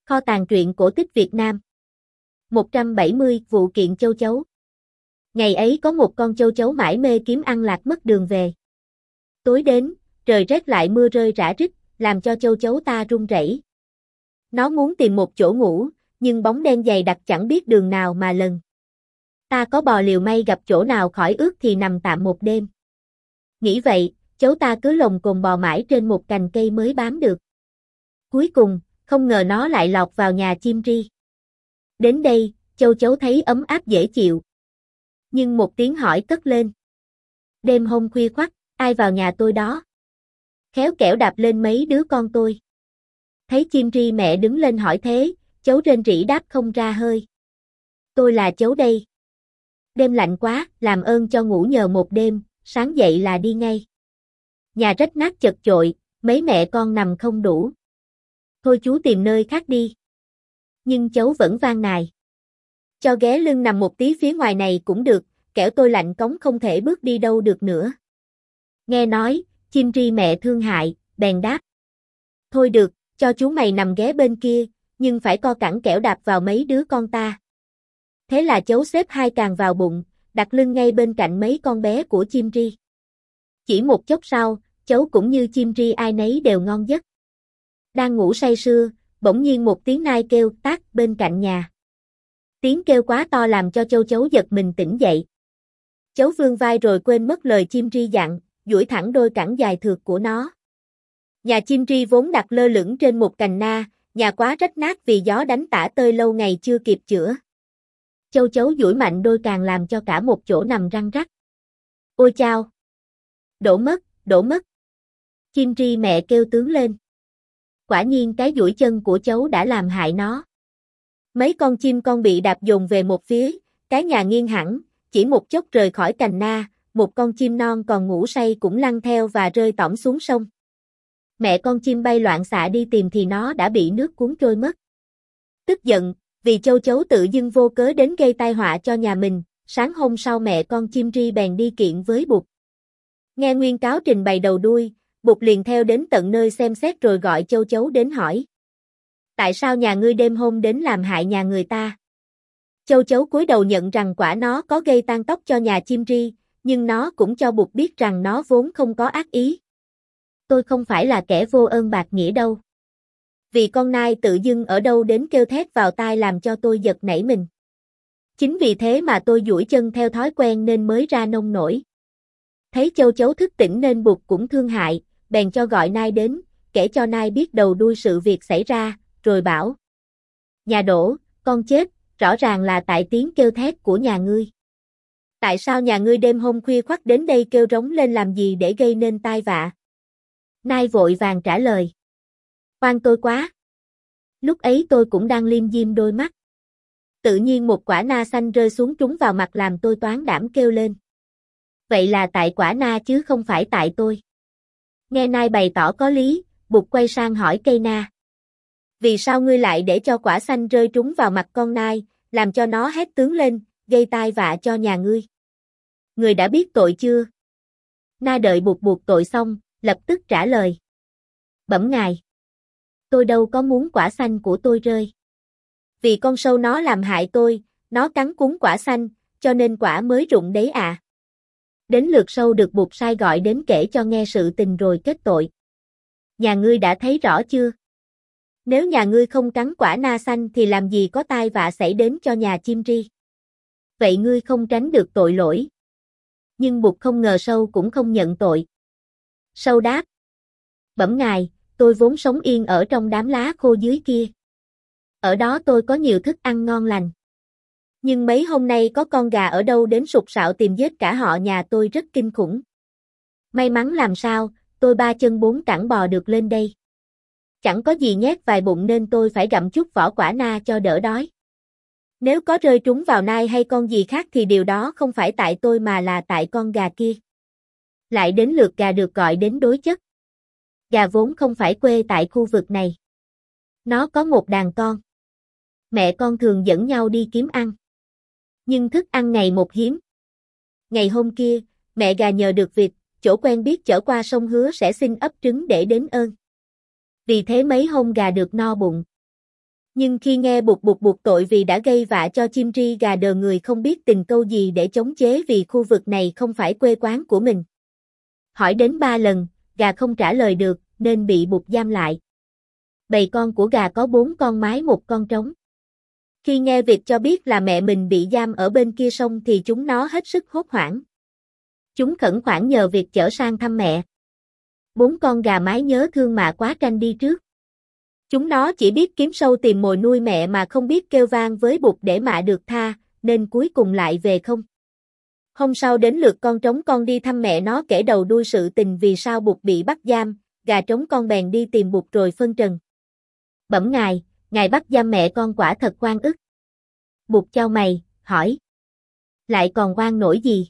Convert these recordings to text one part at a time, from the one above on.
Kho tàng truyện cổ tích Việt Nam. 170 vụ kiện châu chấu. Ngày ấy có một con châu chấu mải mê kiếm ăn lạc mất đường về. Tối đến, trời rét lại mưa rơi rã rích, làm cho châu chấu ta run rẩy. Nó muốn tìm một chỗ ngủ, nhưng bóng đen dày đặc chẳng biết đường nào mà lần. Ta có bò liều may gặp chỗ nào khỏi ướt thì nằm tạm một đêm. Nghĩ vậy, chấu ta cứ lồng cồn bò mãi trên một cành cây mới bám được. Cuối cùng, không ngờ nó lại lọt vào nhà chim ri. Đến đây, châu chấu thấy ấm áp dễ chịu. Nhưng một tiếng hỏi cất lên. Đêm hôm khuya khoắt, ai vào nhà tôi đó? Khéo kẻo đạp lên mấy đứa con tôi. Thấy chim ri mẹ đứng lên hỏi thế, chấu rên rỉ đáp không ra hơi. Tôi là chấu đây. Đêm lạnh quá, làm ơn cho ngủ nhờ một đêm, sáng dậy là đi ngay. Nhà rách nát chật chội, mấy mẹ con nằm không đủ. Thôi chú tìm nơi khác đi. Nhưng chấu vẫn van nài. Cho ghé lưng nằm một tí phía ngoài này cũng được, kẻo tôi lạnh cống không thể bước đi đâu được nữa. Nghe nói, chim ri mẹ thương hại, bèn đáp. Thôi được, cho chú mày nằm ghé bên kia, nhưng phải co cẳng kẻo đạp vào mấy đứa con ta. Thế là chấu xếp hai càng vào bụng, đặt lưng ngay bên cạnh mấy con bé của chim ri. Chỉ một chốc sau, chấu cũng như chim ri ai nấy đều ngon giấc. Đang ngủ say sưa, bỗng nhiên một tiếng nai kêu tác bên cạnh nhà. Tiếng kêu quá to làm cho châu chấu giật mình tỉnh dậy. Chấu vươn vai rồi quên mất lời chim ri dặn, duỗi thẳng đôi cẳng dài thượt của nó. Nhà chim ri vốn đặt lơ lửng trên một cành na, nhà quá rách nát vì gió đánh tả tơi lâu ngày chưa kịp chữa. Châu chấu duỗi mạnh đôi càng làm cho cả một chỗ nằm răng rắc. Ôi chao! Đổ mất, đổ mất! Chim ri mẹ kêu tướng lên. Quả nhiên cái duỗi chân của chấu đã làm hại nó. Mấy con chim con bị đạp dồn về một phía, cái nhà nghiêng hẳn, chỉ một chốc rời khỏi cành na, một con chim non còn ngủ say cũng lăn theo và rơi tõm xuống sông. Mẹ con chim bay loạn xạ đi tìm thì nó đã bị nước cuốn trôi mất. Tức giận, vì châu chấu tự dưng vô cớ đến gây tai họa cho nhà mình, sáng hôm sau mẹ con chim ri bèn đi kiện với Bụt. Nghe nguyên cáo trình bày đầu đuôi, Bụt liền theo đến tận nơi xem xét rồi gọi châu chấu đến hỏi. Tại sao nhà ngươi đêm hôm đến làm hại nhà người ta? Châu chấu cúi đầu nhận rằng quả nó có gây tan tóc cho nhà chim ri, nhưng nó cũng cho Bụt biết rằng nó vốn không có ác ý. Tôi không phải là kẻ vô ơn bạc nghĩa đâu. Vì con nai tự dưng ở đâu đến kêu thét vào tai làm cho tôi giật nảy mình. Chính vì thế mà tôi duỗi chân theo thói quen nên mới ra nông nổi. Thấy châu chấu thức tỉnh nên Bụt cũng thương hại, bèn cho gọi nai đến, kể cho nai biết đầu đuôi sự việc xảy ra, rồi bảo. Nhà đổ, con chết, rõ ràng là tại tiếng kêu thét của nhà ngươi. Tại sao nhà ngươi đêm hôm khuya khoắt đến đây kêu rống lên làm gì để gây nên tai vạ? Nai vội vàng trả lời. Oan tôi quá. Lúc ấy tôi cũng đang liêm diêm đôi mắt. Tự nhiên một quả na xanh rơi xuống trúng vào mặt làm tôi toán đảm kêu lên. Vậy là tại quả na chứ không phải tại tôi. Nghe nai bày tỏ có lý, Bụt quay sang hỏi cây na. Vì sao ngươi lại để cho quả xanh rơi trúng vào mặt con nai, làm cho nó hét tướng lên, gây tai vạ cho nhà ngươi? Ngươi đã biết tội chưa? Na đợi Bụt buộc tội xong, lập tức trả lời. Bẩm ngài. Tôi đâu có muốn quả xanh của tôi rơi. Vì con sâu nó làm hại tôi, nó cắn cuốn quả xanh, cho nên quả mới rụng đấy à. Đến lượt sâu được Bụt sai gọi đến kể cho nghe sự tình rồi kết tội. Nhà ngươi đã thấy rõ chưa? Nếu nhà ngươi không cắn quả na xanh thì làm gì có tai vạ xảy đến cho nhà chim ri. Vậy ngươi không tránh được tội lỗi. Nhưng Bụt không ngờ sâu cũng không nhận tội. Sâu đáp. Bẩm ngài, tôi vốn sống yên ở trong đám lá khô dưới kia. Ở đó tôi có nhiều thức ăn ngon lành. Nhưng mấy hôm nay có con gà ở đâu đến sục sạo tìm giết cả họ nhà tôi rất kinh khủng. May mắn làm sao, tôi ba chân bốn cẳng bò được lên đây. Chẳng có gì nhét vài bụng nên tôi phải gặm chút vỏ quả na cho đỡ đói. Nếu có rơi trúng vào nai hay con gì khác thì điều đó không phải tại tôi mà là tại con gà kia. Lại đến lượt gà được gọi đến đối chất. Gà vốn không phải quê tại khu vực này. Nó có một đàn con. Mẹ con thường dẫn nhau đi kiếm ăn. Nhưng thức ăn ngày một hiếm. Ngày hôm kia, mẹ gà nhờ được việc, chỗ quen biết chở qua sông hứa sẽ xin ấp trứng để đến ơn. Vì thế mấy hôm gà được no bụng. Nhưng khi nghe bụt bụt buộc tội vì đã gây vạ cho chim ri gà đờ người không biết tình câu gì để chống chế vì khu vực này không phải quê quán của mình. Hỏi đến 3 lần, gà không trả lời được, nên bị bụt giam lại. Bầy con của gà có 4 con mái 1 con trống. Khi nghe vịt cho biết là mẹ mình bị giam ở bên kia sông thì chúng nó hết sức hốt hoảng. Chúng khẩn khoản nhờ vịt chở sang thăm mẹ. 4 con gà mái nhớ thương mạ quá tranh đi trước. Chúng nó chỉ biết kiếm sâu tìm mồi nuôi mẹ mà không biết kêu vang với bụt để mạ được tha, nên cuối cùng lại về không. Hôm sau đến lượt con trống con đi thăm mẹ nó kể đầu đuôi sự tình vì sao bụt bị bắt giam, gà trống con bèn đi tìm bụt rồi phân trần. Bẩm ngài bắt giam mẹ con quả thật oan ức. Bụt chau mày, hỏi. Lại còn oan nổi gì?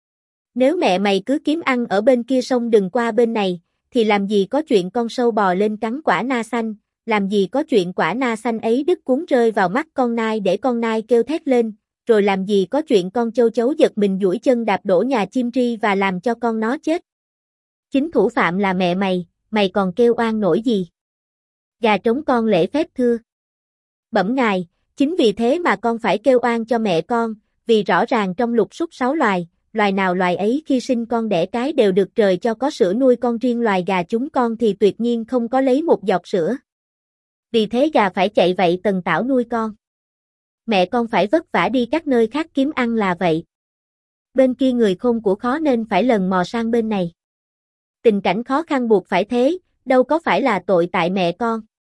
Nếu mẹ mày cứ kiếm ăn ở bên kia sông đừng qua bên này, thì làm gì có chuyện con sâu bò lên cắn quả na xanh, làm gì có chuyện quả na xanh ấy đứt cuốn rơi vào mắt con nai để con nai kêu thét lên, rồi làm gì có chuyện con châu chấu giật mình duỗi chân đạp đổ nhà chim ri và làm cho con nó chết. Chính thủ phạm là mẹ mày còn kêu oan nổi gì? Gà trống con lễ phép thưa. Bẩm ngài, chính vì thế mà con phải kêu oan cho mẹ con, vì rõ ràng trong lục súc 6 loài, loài nào loài ấy khi sinh con đẻ cái đều được trời cho có sữa nuôi con, riêng loài gà chúng con thì tuyệt nhiên không có lấy một giọt sữa. Vì thế gà phải chạy vậy tần tảo nuôi con. Mẹ con phải vất vả đi các nơi khác kiếm ăn là vậy. Bên kia người khôn của khó nên phải lần mò sang bên này. Tình cảnh khó khăn buộc phải thế, đâu có phải là tội tại mẹ con.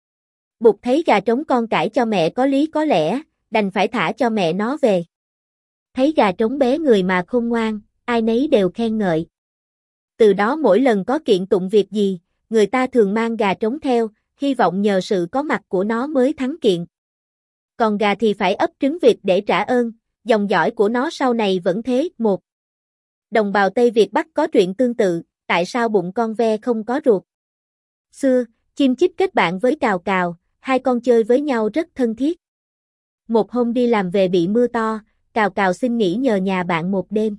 Bụt thấy gà trống con cãi cho mẹ có lý có lẽ, đành phải thả cho mẹ nó về. Thấy gà trống bé người mà khôn ngoan, ai nấy đều khen ngợi. Từ đó mỗi lần có kiện tụng việc gì, người ta thường mang gà trống theo, hy vọng nhờ sự có mặt của nó mới thắng kiện. Còn gà thì phải ấp trứng vịt để trả ơn, dòng dõi của nó sau này vẫn thế. 1. Đồng bào Tây Việt Bắc có chuyện tương tự, tại sao bụng con ve không có ruột? Xưa, chim chích kết bạn với cào cào, hai con chơi với nhau rất thân thiết. Một hôm đi làm về bị mưa to, cào cào xin nghỉ nhờ nhà bạn một đêm.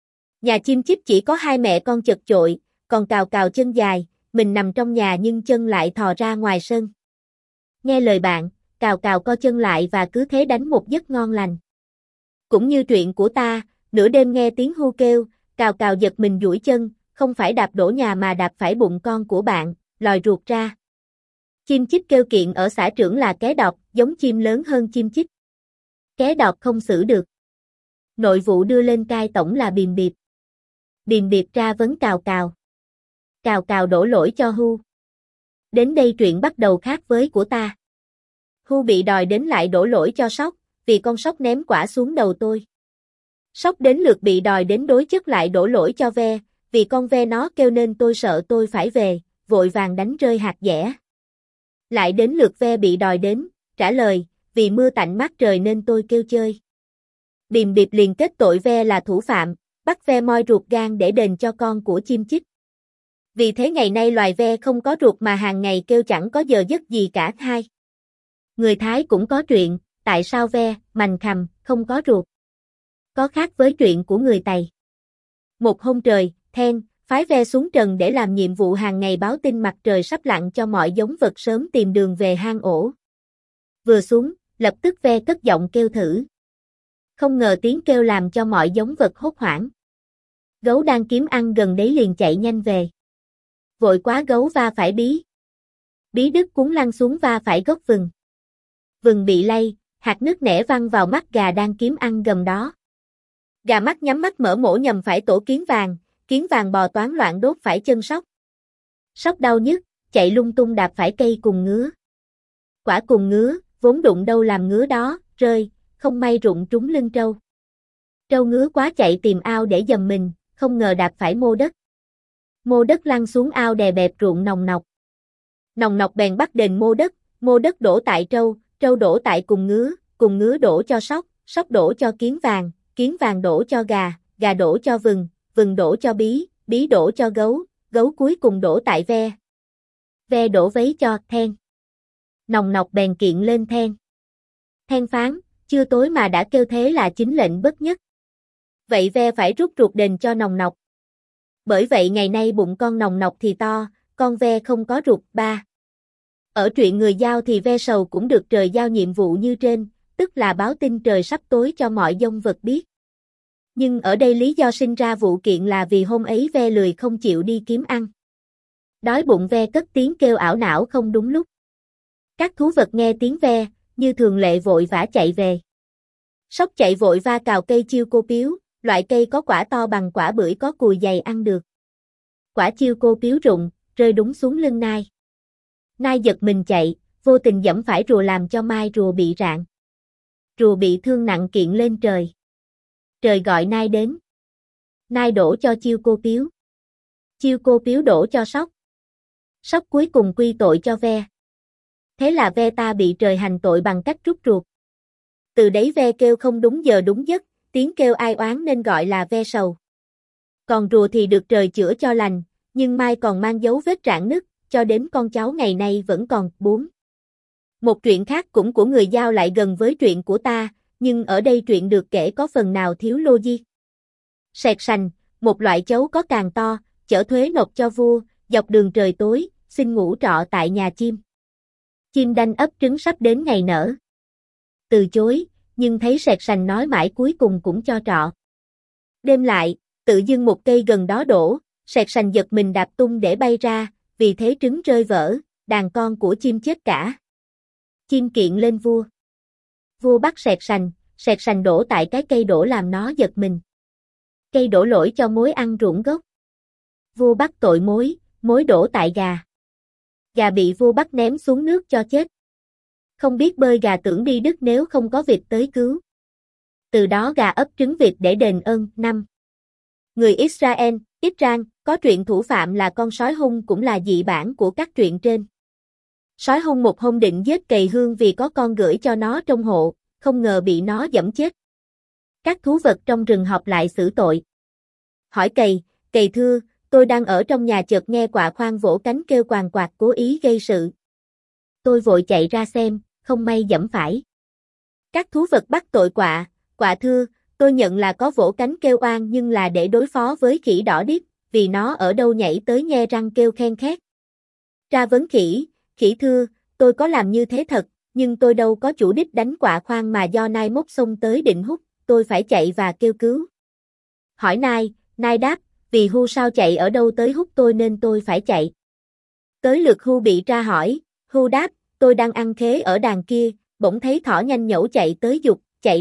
Nhà chim chích chỉ có 2 mẹ con chật chội, còn cào cào chân dài, mình nằm trong nhà nhưng chân lại thò ra ngoài sân. Nghe lời bạn, cào cào co chân lại và cứ thế đánh một giấc ngon lành. Cũng như chuyện của ta, nửa đêm nghe tiếng hưu kêu, cào cào giật mình duỗi chân, không phải đạp đổ nhà mà đạp phải bụng con của bạn, lòi ruột ra. Chim chích kêu kiện ở xã trưởng là ké đọt, giống chim lớn hơn chim chích. Ké đọt không xử được. Nội vụ đưa lên cai tổng là Bìm Biệp. Bìm Biệp ra vấn cào cào. Cào cào đổ lỗi cho Hu. Đến đây chuyện bắt đầu khác với của ta. Hu bị đòi đến lại đổ lỗi cho Sóc, vì con Sóc ném quả xuống đầu tôi. Sóc đến lượt bị đòi đến đối chất lại đổ lỗi cho Ve, vì con Ve nó kêu nên tôi sợ tôi phải về, vội vàng đánh rơi hạt dẻ. Lại đến lượt Ve bị đòi đến, trả lời, vì mưa tạnh mát trời nên tôi kêu chơi. Bìm Biệp liền kết tội Ve là thủ phạm, bắt Ve moi ruột gan để đền cho con của chim chích. Vì thế ngày nay loài Ve không có ruột mà hàng ngày kêu chẳng có giờ giấc gì cả. 2. Người Thái cũng có chuyện, tại sao Ve, mành khằm, không có ruột? Có khác với chuyện của người Tày. Một hôm trời, then, phái Ve xuống trần để làm nhiệm vụ hàng ngày báo tin mặt trời sắp lặn cho mọi giống vật sớm tìm đường về hang ổ. Vừa xuống, lập tức Ve cất giọng kêu thử. Không ngờ tiếng kêu làm cho mọi giống vật hốt hoảng. Gấu đang kiếm ăn gần đấy liền chạy nhanh về. Vội quá gấu va phải bí. Bí đứt cuốn lăn xuống va phải gốc vừng. Vừng bị lay, hạt nước nẻ văng vào mắt gà đang kiếm ăn gần đó. Gà mắt nhắm mắt mở mổ nhầm phải tổ kiến vàng bò toán loạn đốt phải chân Sóc. Sóc đau nhức, chạy lung tung đạp phải cây cùng ngứa. Quả cùng ngứa, vốn đụng đâu làm ngứa đó, rơi, không may rụng trúng lưng trâu. Trâu ngứa quá chạy tìm ao để dầm mình, không ngờ đạp phải mô đất. Mô đất lăn xuống ao đè bẹp ruộng nòng nọc. Nòng nọc bèn bắt đền mô đất đổ tại trâu đổ tại cùng ngứa đổ cho Sóc, Sóc đổ cho kiến vàng đổ cho gà đổ cho vừng đổ cho bí đổ cho gấu cuối cùng đổ tại ve đổ vấy cho then. Nòng nọc bèn kiện lên then. Then phán, chưa tối mà đã kêu thế là chính lệnh bất nhất. Vậy ve phải rút ruột đền cho nòng nọc. Bởi vậy ngày nay bụng con nòng nọc thì to, con ve không có ruột. 3. Ở truyện Người Dao thì ve sầu cũng được trời giao nhiệm vụ như trên, tức là báo tin trời sắp tối cho mọi dông vật biết. Nhưng ở đây lý do sinh ra vụ kiện là vì hôm ấy ve lười không chịu đi kiếm ăn. Đói bụng ve cất tiếng kêu ảo não không đúng lúc. Các thú vật nghe tiếng ve, như thường lệ vội vã chạy về. Sóc chạy vội va cào cây chiêu cô piếu, loại cây có quả to bằng quả bưởi có cùi dày ăn được. Quả chiêu cô piếu rụng, rơi đúng xuống lưng nai. Nai giật mình chạy, vô tình giẫm phải rùa làm cho mai rùa bị rạn. Rùa bị thương nặng kiện lên trời. Trời gọi nai đến. Nai đổ cho chiêu cô piếu. Chiêu cô piếu đổ cho sóc. Sóc cuối cùng quy tội cho ve. Thế là ve ta bị trời hành tội bằng cách rút ruột. Từ đấy ve kêu không đúng giờ đúng giấc, tiếng kêu ai oán nên gọi là ve sầu. Còn rùa thì được trời chữa cho lành, nhưng mai còn mang dấu vết rạn nứt, cho đến con cháu ngày nay vẫn còn. 4. Một truyện khác cũng của Người Dao lại gần với truyện của ta, nhưng ở đây truyện được kể có phần nào thiếu logic. Sẹt sành, một loại chấu có càng to, chở thuế nộp cho vua, dọc đường trời tối, xin ngủ trọ tại nhà chim. Chim đanh ấp trứng sắp đến ngày nở. Từ chối, nhưng thấy sẹt sành nói mãi cuối cùng cũng cho trọ. Đêm lại, tự dưng một cây gần đó đổ, sẹt sành giật mình đạp tung để bay ra, vì thế trứng rơi vỡ, đàn con của chim chết cả. Chim kiện lên vua. Vua bắt sẹt sành đổ tại cái cây đổ làm nó giật mình. Cây đổ lỗi cho mối ăn ruộng gốc. Vua bắt tội mối đổ tại gà. Gà bị vua bắt ném xuống nước cho chết. Không biết bơi gà tưởng đi đứt nếu không có vịt tới cứu. Từ đó gà ấp trứng vịt để đền ơn. 5. Người Israel, Israel, có truyện thủ phạm là con sói hung cũng là dị bản của các truyện trên. Sói hung một hôm định giết cầy hương vì có con gửi cho nó trong hộ, không ngờ bị nó giẫm chết. Các thú vật trong rừng họp lại xử tội. Hỏi cầy thưa, tôi đang ở trong nhà chợt nghe quạ khoang vỗ cánh kêu quàng quạt cố ý gây sự. Tôi vội chạy ra xem, không may giẫm phải. Các thú vật bắt tội quạ thưa, tôi nhận là có vỗ cánh kêu oan nhưng là để đối phó với khỉ đỏ điếc, vì nó ở đâu nhảy tới nhe răng kêu khen khét. Ra vấn khỉ thưa, tôi có làm như thế thật, nhưng tôi đâu có chủ đích đánh quạ khoang mà do nai mốc xông tới định hút, tôi phải chạy và kêu cứu. Hỏi nai đáp, vì hưu sao chạy ở đâu tới hút tôi nên tôi phải chạy. Tới lượt hưu bị tra hỏi, hưu đáp, tôi đang ăn khế ở đàn kia, bỗng thấy thỏ nhanh nhẩu chạy tới giục,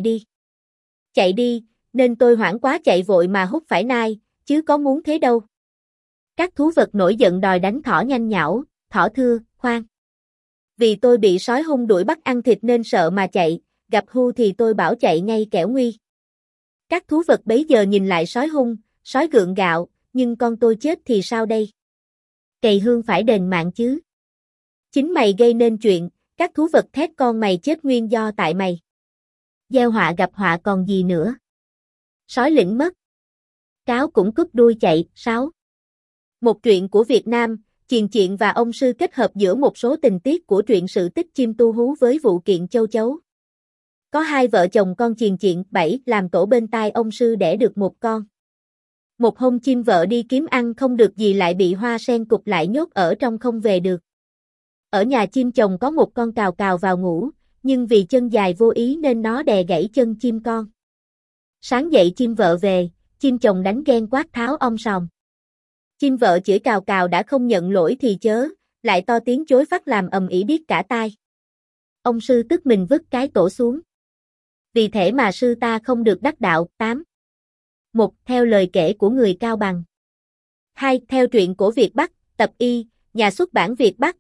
chạy đi, nên tôi hoảng quá chạy vội mà hút phải nai, chứ có muốn thế đâu. Các thú vật nổi giận đòi đánh thỏ nhanh nhảu, thỏ thưa, khoan. Vì tôi bị sói hung đuổi bắt ăn thịt nên sợ mà chạy, gặp hưu thì tôi bảo chạy ngay kẻo nguy. Các thú vật bấy giờ nhìn lại sói hung, sói gượng gạo, nhưng con tôi chết thì sao đây? Cầy hương phải đền mạng chứ. Chính mày gây nên chuyện, các thú vật thét con mày chết nguyên do tại mày. Gieo họa gặp họa còn gì nữa. Sói lĩnh mất. Cáo cũng cúp đuôi chạy. 6. Một truyện của Việt Nam, Chiền Chiện và ông sư kết hợp giữa một số tình tiết của truyện sự tích chim tu hú với vụ kiện châu chấu. Có hai vợ chồng con Chiền Chiện 7 làm tổ bên tai ông sư đẻ được một con. Một hôm chim vợ đi kiếm ăn không được gì lại bị hoa sen cụp lại nhốt ở trong không về được. Ở nhà chim chồng có một con cào cào vào ngủ, nhưng vì chân dài vô ý nên nó đè gãy chân chim con. Sáng dậy chim vợ về, chim chồng đánh ghen quát tháo om sòm. Chim vợ chửi cào cào đã không nhận lỗi thì chớ, lại to tiếng chối phát làm ầm ĩ điếc cả tai. Ông sư tức mình vứt cái tổ xuống. Vì thế mà sư ta không được đắc đạo. 8. 1. Theo lời kể của người Cao Bằng. 2. Theo truyện cổ Việt Bắc, tập Y, nhà xuất bản Việt Bắc,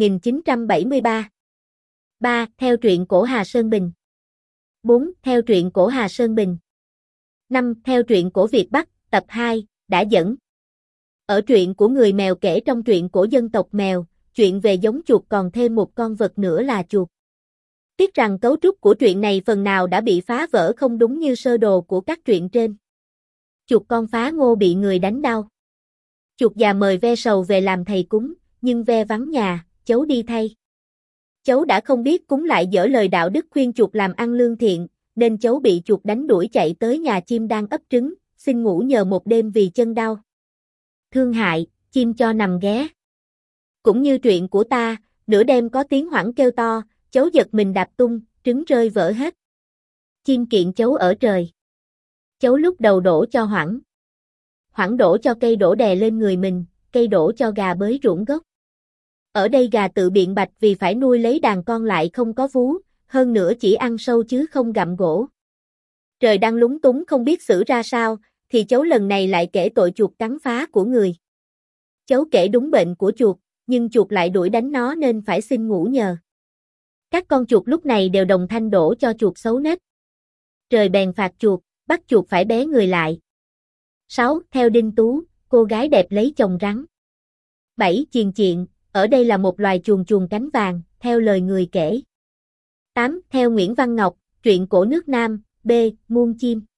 1973. 3. Theo truyện cổ Hà Sơn Bình. 4. Theo truyện cổ Hà Sơn Bình. 5. Theo truyện cổ Việt Bắc, tập 2, đã dẫn. Ở truyện của người mèo kể trong truyện cổ dân tộc mèo, chuyện về giống chuột còn thêm một con vật nữa là chuột. Tiếc rằng cấu trúc của truyện này phần nào đã bị phá vỡ không đúng như sơ đồ của các truyện trên. Chuột con phá ngô bị người đánh đau. Chuột già mời ve sầu về làm thầy cúng, nhưng ve vắng nhà, chấu đi thay. Chấu đã không biết cúng lại dở lời đạo đức khuyên chuột làm ăn lương thiện, nên chấu bị chuột đánh đuổi chạy tới nhà chim đang ấp trứng, xin ngủ nhờ một đêm vì chân đau. Thương hại, chim cho nằm ghé. Cũng như truyện của ta, Nửa đêm có tiếng hoảng kêu to, chấu giật mình đạp tung, trứng rơi vỡ hết. Chim kiện chấu ở trời. Chấu lúc đầu đổ cho Hoảng. Hoảng đổ cho cây đổ đè lên người mình, cây đổ cho gà bới ruộng gốc. Ở đây gà tự biện bạch vì phải nuôi lấy đàn con lại không có vú, hơn nữa chỉ ăn sâu chứ không gặm gỗ. Trời đang lúng túng không biết xử ra sao, thì chấu lần này lại kể tội chuột cắn phá của người. Chấu kể đúng bệnh của chuột, nhưng chuột lại đuổi đánh nó nên phải xin ngủ nhờ. Các con chuột lúc này đều đồng thanh đổ cho chuột xấu nết. Trời bèn phạt chuột, bắt chuột phải bé người lại. 6. Theo Đinh Tú, cô gái đẹp lấy chồng rắn. 7. Chiền chiện, ở đây là một loài chuồn chuồn cánh vàng, theo lời người kể. 8. Theo Nguyễn Văn Ngọc, truyện cổ nước Nam, B. Muôn chim.